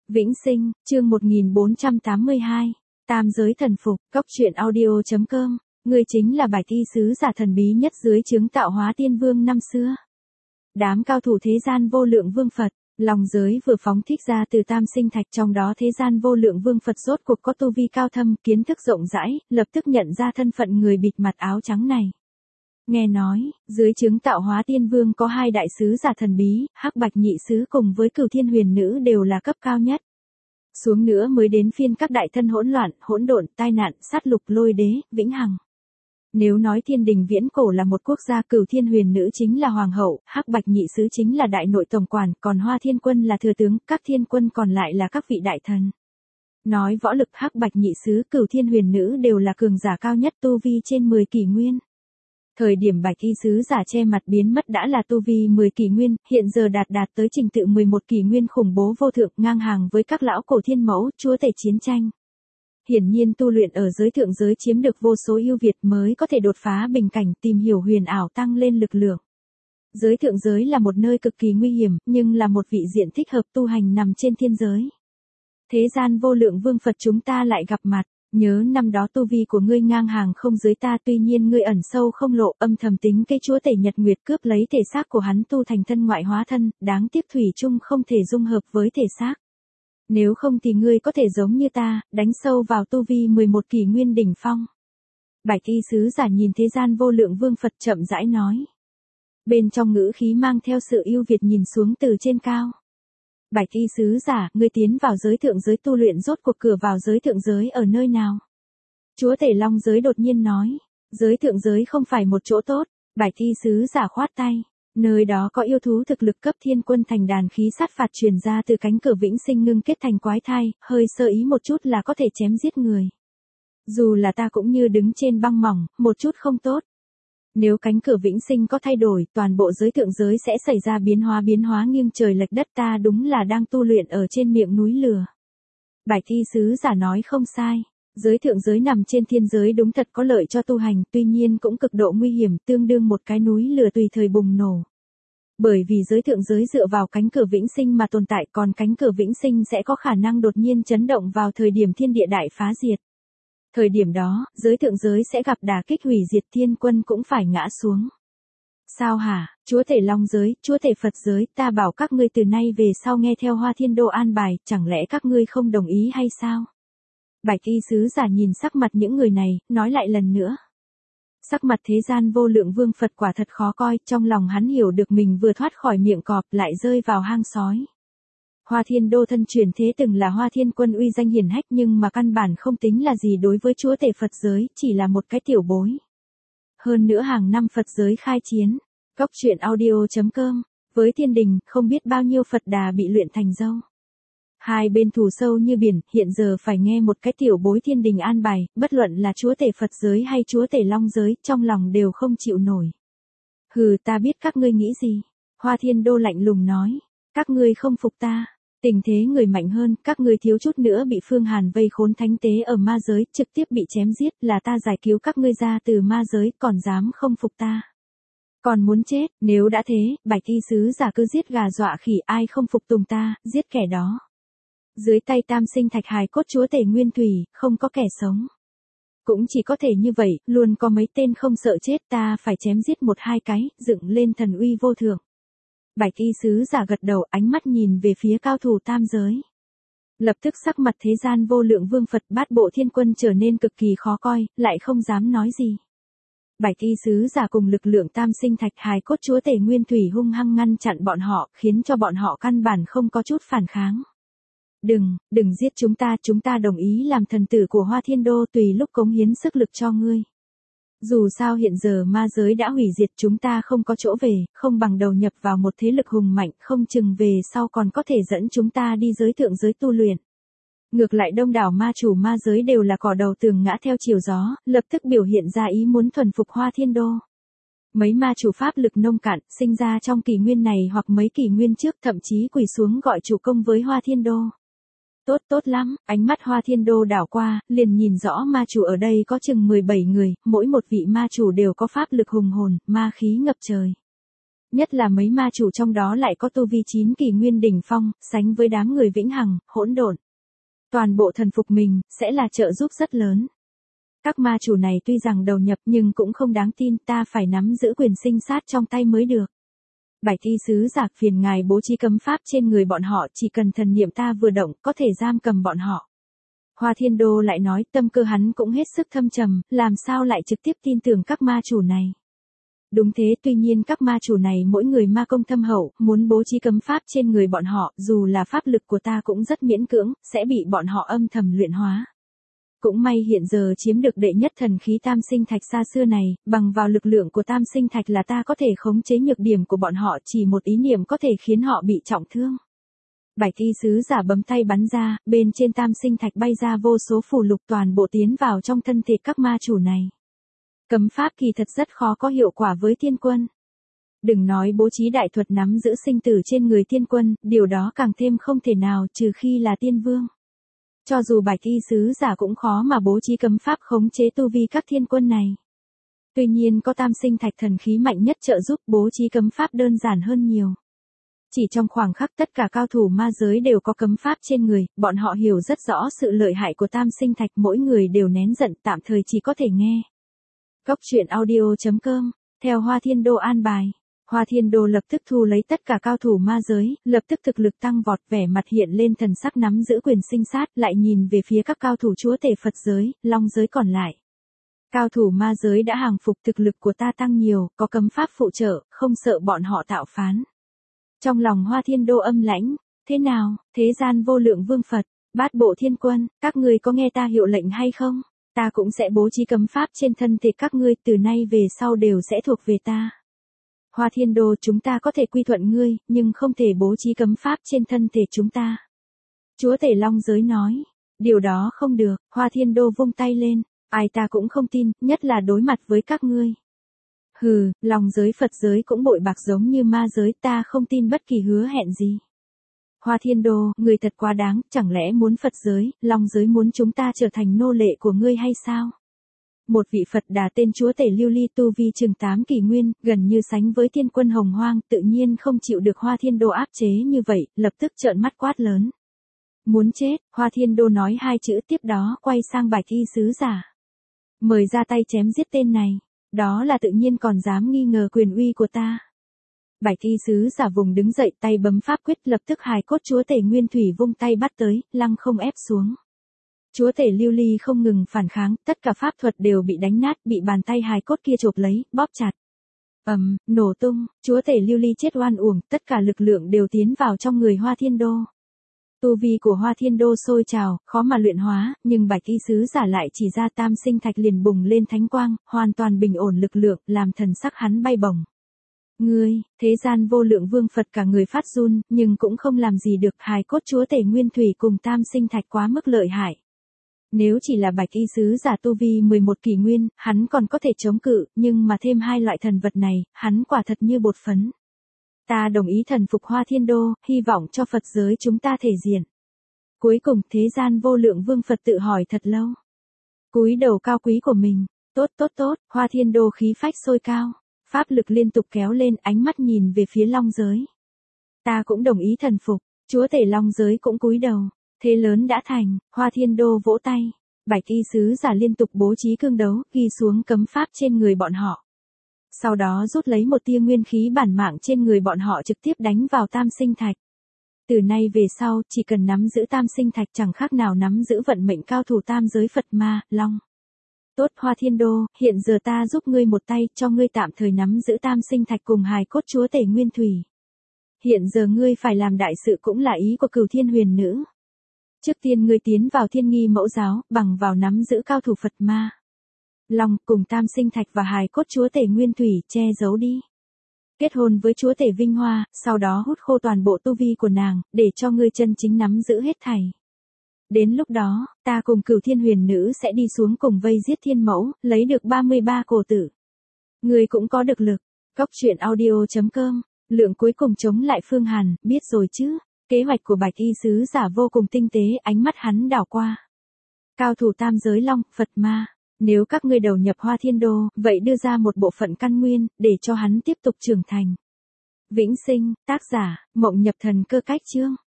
Vĩnh Sinh, chương 1482, Tam giới thần phục, Cốc truyện audio.com, ngươi chính là bài thi sứ giả thần bí nhất dưới trướng Tạo Hóa Tiên Vương năm xưa. Đám cao thủ thế gian vô lượng vương Phật, lòng giới vừa phóng thích ra từ tam sinh thạch, trong đó thế gian vô lượng vương Phật rốt cuộc có tu vi cao thâm, kiến thức rộng rãi, lập tức nhận ra thân phận người bịt mặt áo trắng này. Nghe nói, dưới trướng Tạo Hóa Tiên Vương có hai đại sứ giả thần bí, Hắc Bạch Nhị Sứ cùng với Cửu Thiên Huyền Nữ đều là cấp cao nhất. Xuống nữa mới đến phiên các đại thân hỗn loạn, hỗn độn, tai nạn, sát lục, Lôi Đế, Vĩnh Hằng. Nếu nói Thiên Đình viễn cổ là một quốc gia, Cửu Thiên Huyền Nữ chính là hoàng hậu, Hắc Bạch Nhị Sứ chính là đại nội tổng quản, còn Hoa Thiên Quân là thừa tướng, các thiên quân còn lại là các vị đại thần. Nói võ lực, Hắc Bạch Nhị Sứ, Cửu Thiên Huyền Nữ đều là cường giả cao nhất, tu vi trên 10 kỷ nguyên. Thời điểm Bạch Y sứ giả che mặt biến mất đã là tu vi 10 kỷ nguyên, hiện giờ đạt tới trình tự 11 kỷ nguyên, khủng bố vô thượng, ngang hàng với các lão cổ thiên mẫu, chúa tể chiến tranh. Hiển nhiên tu luyện ở giới thượng giới chiếm được vô số ưu việt mới có thể đột phá bình cảnh, tìm hiểu huyền ảo, tăng lên lực lượng. Giới thượng giới là một nơi cực kỳ nguy hiểm, nhưng là một vị diện thích hợp tu hành nằm trên thiên giới. Thế gian vô lượng vương Phật chúng ta lại gặp mặt. Nhớ năm đó tu vi của ngươi ngang hàng không dưới ta, tuy nhiên ngươi ẩn sâu không lộ, âm thầm tính cái chúa tể Nhật Nguyệt cướp lấy thể xác của hắn tu thành thân ngoại hóa thân, đáng tiếc thủy chung không thể dung hợp với thể xác. Nếu không thì ngươi có thể giống như ta, đánh sâu vào tu vi 11 kỷ nguyên đỉnh phong. Bạch Y sứ giả nhìn thế gian vô lượng vương Phật chậm rãi nói. Bên trong ngữ khí mang theo sự ưu việt nhìn xuống từ trên cao. Bạch Y sứ giả, ngươi tiến vào giới thượng giới tu luyện, rốt cuộc cửa vào giới thượng giới ở nơi nào? Chúa tể Long giới đột nhiên nói, giới thượng giới không phải một chỗ tốt. Bạch Y sứ giả khoát tay, nơi đó có yêu thú thực lực cấp thiên quân thành đàn, khí sát phạt truyền ra từ cánh cửa vĩnh sinh ngưng kết thành quái thai, hơi sơ ý một chút là có thể chém giết người. Dù là ta cũng như đứng trên băng mỏng, một chút không tốt. Nếu cánh cửa vĩnh sinh có thay đổi, toàn bộ giới thượng giới sẽ xảy ra biến hóa nghiêng trời lệch đất, ta đúng là đang tu luyện ở trên miệng núi lửa. Bạch Y sứ giả nói không sai, giới thượng giới nằm trên thiên giới đúng thật có lợi cho tu hành, tuy nhiên cũng cực độ nguy hiểm, tương đương một cái núi lửa tùy thời bùng nổ. Bởi vì giới thượng giới dựa vào cánh cửa vĩnh sinh mà tồn tại, còn cánh cửa vĩnh sinh sẽ có khả năng đột nhiên chấn động vào thời điểm thiên địa đại phá diệt. Thời điểm đó, giới thượng giới sẽ gặp đả kích hủy diệt, thiên quân cũng phải ngã xuống. Sao hả, chúa tể Long giới, chúa tể Phật giới, ta bảo các ngươi từ nay về sau nghe theo Hoa Thiên Đô an bài, chẳng lẽ các ngươi không đồng ý hay sao? Bạch Y sứ giả nhìn sắc mặt những người này, nói lại lần nữa. Sắc mặt thế gian vô lượng vương Phật quả thật khó coi, trong lòng hắn hiểu được mình vừa thoát khỏi miệng cọp lại rơi vào hang sói. Hoa Thiên Đô thân truyền thế từng là Hoa Thiên Quân uy danh hiển hách, nhưng mà căn bản không tính là gì đối với chúa tể Phật giới, chỉ là một cái tiểu bối. Hơn nữa hàng năm Phật giới khai chiến, Cốc truyện audio.com, với Thiên Đình, không biết bao nhiêu Phật đà bị luyện thành dâu. Hai bên thù sâu như biển, hiện giờ phải nghe một cái tiểu bối Thiên Đình an bài, bất luận là chúa tể Phật giới hay chúa tể Long giới, trong lòng đều không chịu nổi. Hừ, ta biết các ngươi nghĩ gì. Hoa Thiên Đô lạnh lùng nói, các ngươi không phục ta. Tình thế người mạnh hơn, các ngươi thiếu chút nữa bị Phương Hàn vây khốn thánh tế ở ma giới, trực tiếp bị chém giết, là ta giải cứu các ngươi ra từ ma giới, còn dám không phục ta. Còn muốn chết, nếu đã thế, Bạch Y sứ giả cứ giết gà dọa khỉ, ai không phục tùng ta, giết kẻ đó. Dưới tay tam sinh thạch hài cốt chúa tể nguyên thủy, không có kẻ sống. Cũng chỉ có thể như vậy, luôn có mấy tên không sợ chết, ta phải chém giết một hai cái, dựng lên thần uy vô thượng. Bạch Y sứ giả gật đầu, ánh mắt nhìn về phía cao thủ tam giới. Lập tức sắc mặt thế gian vô lượng vương Phật bát bộ thiên quân trở nên cực kỳ khó coi, lại không dám nói gì. Bạch Y sứ giả cùng lực lượng tam sinh thạch hài cốt chúa tể nguyên thủy hung hăng ngăn chặn bọn họ, khiến cho bọn họ căn bản không có chút phản kháng. Đừng giết chúng ta đồng ý làm thần tử của Hoa Thiên Đô, tùy lúc cống hiến sức lực cho ngươi. Dù sao hiện giờ ma giới đã hủy diệt, chúng ta không có chỗ về, không bằng đầu nhập vào một thế lực hùng mạnh, không chừng về sau còn có thể dẫn chúng ta đi giới thượng giới tu luyện. Ngược lại đông đảo ma chủ ma giới đều là cỏ đầu tường ngã theo chiều gió, lập tức biểu hiện ra ý muốn thuần phục Hoa Thiên Đô. Mấy ma chủ pháp lực nông cạn, sinh ra trong kỷ nguyên này hoặc mấy kỷ nguyên trước, thậm chí quỳ xuống gọi chủ công với Hoa Thiên Đô. Tốt lắm, ánh mắt Hoa Thiên Đô đảo qua, liền nhìn rõ ma chủ ở đây có chừng 17 người, mỗi một vị ma chủ đều có pháp lực hùng hồn, ma khí ngập trời. Nhất là mấy ma chủ trong đó lại có tu vi 9 kỷ nguyên đỉnh phong, sánh với đám người vĩnh hằng, hỗn độn. Toàn bộ thần phục mình, sẽ là trợ giúp rất lớn. Các ma chủ này tuy rằng đầu nhập nhưng cũng không đáng tin, ta phải nắm giữ quyền sinh sát trong tay mới được. Bạch y sứ giả, phiền ngài bố trí cấm pháp trên người bọn họ, chỉ cần thần niệm ta vừa động, có thể giam cầm bọn họ. Hoa Thiên Đô lại nói, tâm cơ hắn cũng hết sức thâm trầm, làm sao lại trực tiếp tin tưởng các ma chủ này. Đúng thế, tuy nhiên các ma chủ này mỗi người ma công thâm hậu, muốn bố trí cấm pháp trên người bọn họ, dù là pháp lực của ta cũng rất miễn cưỡng, sẽ bị bọn họ âm thầm luyện hóa. Cũng may hiện giờ chiếm được đệ nhất thần khí tam sinh thạch xa xưa này, bằng vào lực lượng của tam sinh thạch là ta có thể khống chế nhược điểm của bọn họ, chỉ một ý niệm có thể khiến họ bị trọng thương. Bạch y sứ giả bấm tay bắn ra, bên trên tam sinh thạch bay ra vô số phù lục toàn bộ tiến vào trong thân thể các ma chủ này. Cấm pháp kỳ thật rất khó có hiệu quả với thiên quân. Đừng nói bố trí đại thuật nắm giữ sinh tử trên người thiên quân, điều đó càng thêm không thể nào trừ khi là tiên vương. Cho dù bạch y sứ giả cũng khó mà bố trí cấm pháp khống chế tu vi các thiên quân này. Tuy nhiên có tam sinh thạch thần khí mạnh nhất trợ giúp, bố trí cấm pháp đơn giản hơn nhiều. Chỉ trong khoảng khắc tất cả cao thủ ma giới đều có cấm pháp trên người, bọn họ hiểu rất rõ sự lợi hại của tam sinh thạch, mỗi người đều nén giận, tạm thời chỉ có thể nghe. Cốc truyện audio.com, theo Hoa Thiên Đô an bài. Hoa Thiên Đô lập tức thu lấy tất cả cao thủ ma giới, lập tức thực lực tăng vọt, vẻ mặt hiện lên thần sắc nắm giữ quyền sinh sát, lại nhìn về phía các cao thủ chúa tể Phật giới, Long giới còn lại. Cao thủ ma giới đã hàng phục, thực lực của ta tăng nhiều, có cấm pháp phụ trợ, không sợ bọn họ tạo phán. Trong lòng Hoa Thiên Đô âm lãnh, thế nào, thế gian vô lượng vương Phật, bát bộ thiên quân, các ngươi có nghe ta hiệu lệnh hay không? Ta cũng sẽ bố trí cấm pháp trên thân thể các ngươi, từ nay về sau đều sẽ thuộc về ta. Hoa Thiên Đô, chúng ta có thể quy thuận ngươi, nhưng không thể bố trí cấm pháp trên thân thể chúng ta. Chúa tể Long giới nói, điều đó không được. Hoa Thiên Đô vung tay lên, ai ta cũng không tin, nhất là đối mặt với các ngươi. Hừ, Long giới Phật giới cũng bội bạc giống như ma giới, ta không tin bất kỳ hứa hẹn gì. Hoa Thiên Đô, người thật quá đáng, chẳng lẽ muốn Phật giới, Long giới muốn chúng ta trở thành nô lệ của ngươi hay sao? Một vị Phật Đà tên chúa tể Lưu Ly tu vi chừng 8 kỷ nguyên, gần như sánh với thiên quân hồng hoang, tự nhiên không chịu được Hoa Thiên Đô áp chế như vậy, lập tức trợn mắt quát lớn. Muốn chết, Hoa Thiên Đô nói hai chữ, tiếp đó quay sang bạch y sứ giả. Mời ra tay chém giết tên này, đó là tự nhiên còn dám nghi ngờ quyền uy của ta. Bạch y sứ giả vùng đứng dậy, tay bấm pháp quyết, lập tức hài cốt chúa tể Nguyên Thủy vung tay bắt tới, lăng không ép xuống. Chúa tể Lưu Ly không ngừng phản kháng, tất cả pháp thuật đều bị đánh nát, bị bàn tay hài cốt kia chộp lấy, bóp chặt. Nổ tung, chúa tể Lưu Ly chết oan uổng, tất cả lực lượng đều tiến vào trong người Hoa Thiên Đô. Tu vi của Hoa Thiên Đô sôi trào, khó mà luyện hóa, nhưng bạch y sứ giả lại chỉ ra tam sinh thạch liền bùng lên thánh quang, hoàn toàn bình ổn lực lượng, làm thần sắc hắn bay bổng. Ngươi, thế gian vô lượng vương Phật cả người phát run, nhưng cũng không làm gì được, hài cốt chúa tể Nguyên Thủy cùng tam sinh thạch quá mức lợi hại. Nếu chỉ là bạch y sứ giả tu vi 11 kỷ nguyên, hắn còn có thể chống cự, nhưng mà thêm hai loại thần vật này, hắn quả thật như bột phấn. Ta đồng ý thần phục Hoa Thiên Đô, hy vọng cho Phật giới chúng ta thể diện. Cuối cùng, thế gian vô lượng vương Phật tự hỏi thật lâu. Cúi đầu cao quý của mình, tốt, Hoa Thiên Đô khí phách sôi cao, pháp lực liên tục kéo lên, ánh mắt nhìn về phía Long giới. Ta cũng đồng ý thần phục, chúa tể Long giới cũng cúi đầu. Thế lớn đã thành, Hoa Thiên Đô vỗ tay, bạch y sứ giả liên tục bố trí cương đấu, ghi xuống cấm pháp trên người bọn họ. Sau đó rút lấy một tia nguyên khí bản mạng trên người bọn họ trực tiếp đánh vào tam sinh thạch. Từ nay về sau, chỉ cần nắm giữ tam sinh thạch chẳng khác nào nắm giữ vận mệnh cao thủ tam giới Phật ma, Long. Tốt Hoa Thiên Đô, hiện giờ ta giúp ngươi một tay, cho ngươi tạm thời nắm giữ tam sinh thạch cùng hài cốt chúa tể Nguyên Thủy. Hiện giờ ngươi phải làm đại sự cũng là ý của Cửu Thiên Huyền Nữ. Trước tiên ngươi tiến vào Thiên Nghi Mẫu giáo, bằng vào nắm giữ cao thủ Phật ma. Long cùng tam sinh thạch và hài cốt chúa tể Nguyên Thủy che giấu đi. Kết hôn với chúa tể Vinh Hoa, sau đó hút khô toàn bộ tu vi của nàng, để cho ngươi chân chính nắm giữ hết thảy. Đến lúc đó, ta cùng Cửu Thiên Huyền Nữ sẽ đi xuống cùng vây giết Thiên Mẫu, lấy được 33 cổ tử. Ngươi cũng có được lực. Cốc truyện audio.com, lượng cuối cùng chống lại Phương Hàn, biết rồi chứ. Kế hoạch của bạch y sứ giả vô cùng tinh tế, ánh mắt hắn đảo qua. Cao thủ tam giới Long, Phật ma, nếu các ngươi đầu nhập Hoa Thiên Đô, vậy đưa ra một bộ phận căn nguyên, để cho hắn tiếp tục trưởng thành. Vĩnh sinh, tác giả, Mộng Nhập Thần Cơ Cách Chương.